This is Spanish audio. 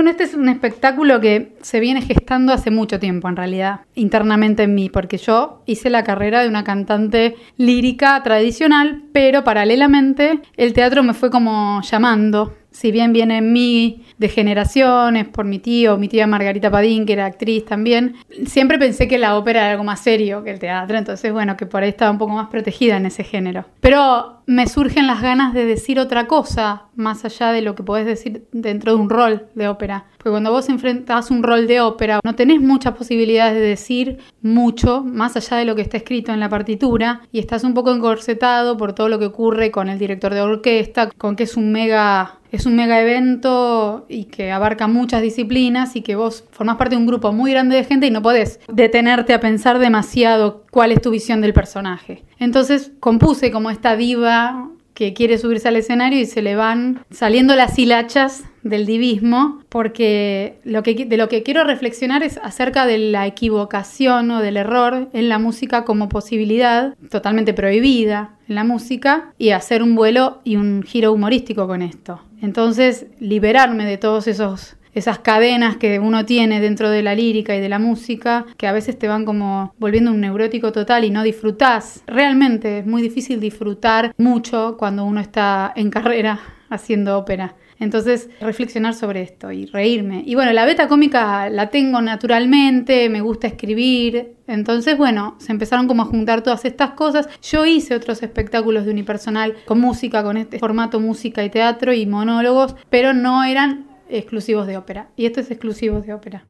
Bueno, este es un espectáculo que se viene gestando hace mucho tiempo, en realidad, internamente en mí, porque yo hice la carrera de una cantante lírica tradicional, pero paralelamente el teatro me fue como llamando. Si bien viene en mí de generaciones, por mi tía Margarita Padín, que era actriz también, siempre pensé que la ópera era algo más serio que el teatro, entonces bueno, que por ahí estaba un poco más protegida en ese género. Pero me surgen las ganas de decir otra cosa, más allá de lo que podés decir dentro de un rol de ópera. Porque cuando vos enfrentás un rol de ópera, no tenés muchas posibilidades de decir mucho, más allá de lo que está escrito en la partitura, y estás un poco encorsetado por todo lo que ocurre con el director de orquesta, con que es un mega evento y que abarca muchas disciplinas y que vos formás parte de un grupo muy grande de gente y no podés detenerte a pensar demasiado cuál es tu visión del personaje. Entonces compuse como esta diva que quiere subirse al escenario y se le van saliendo las hilachas del divismo, porque de lo que quiero reflexionar es acerca de la equivocación o del error en la música como posibilidad totalmente prohibida en la música, y hacer un vuelo y un giro humorístico con esto. Entonces, liberarme de todos esas cadenas que uno tiene dentro de la lírica y de la música, que a veces te van como volviendo un neurótico total y no disfrutás. Realmente es muy difícil disfrutar mucho cuando uno está en carrera haciendo ópera. Entonces, reflexionar sobre esto y reírme. Y bueno, la beta cómica la tengo naturalmente, me gusta escribir. Entonces, bueno, se empezaron como a juntar todas estas cosas. Yo hice otros espectáculos de unipersonal con música, con este formato música y teatro y monólogos, pero no eran exclusivos de ópera. Y esto es exclusivo de ópera.